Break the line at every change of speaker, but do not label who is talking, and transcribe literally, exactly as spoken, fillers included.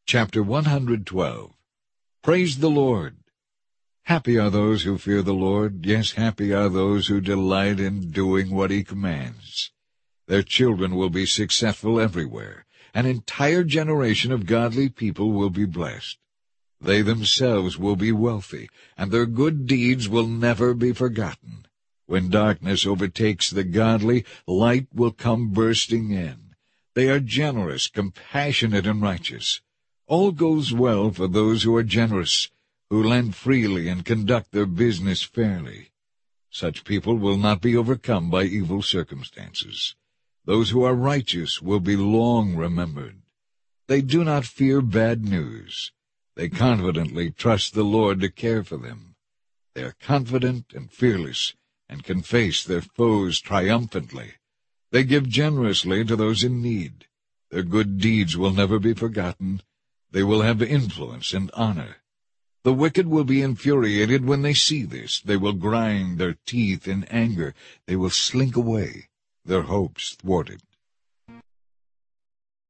Chapter one hundred twelve. Praise the Lord. Happy are those who fear the Lord, yes, happy are those who delight in doing what he commands. Their children will be successful everywhere. An entire generation of godly people will be blessed. They themselves will be wealthy, and their good deeds will never be forgotten. When darkness overtakes the godly, light will come bursting in. They are generous, compassionate, and righteous. All goes well for those who are generous, who lend freely and conduct their business fairly. Such people will not be overcome by evil circumstances. Those who are righteous will be long remembered. They do not fear bad news. They confidently trust the Lord to care for them. They are confident and fearless, and can face their foes triumphantly. They give generously to those in need. Their good deeds will never be forgotten. They will have influence and honor. The wicked will be infuriated when they see this. They will grind their teeth in anger. They will slink away, their hopes thwarted.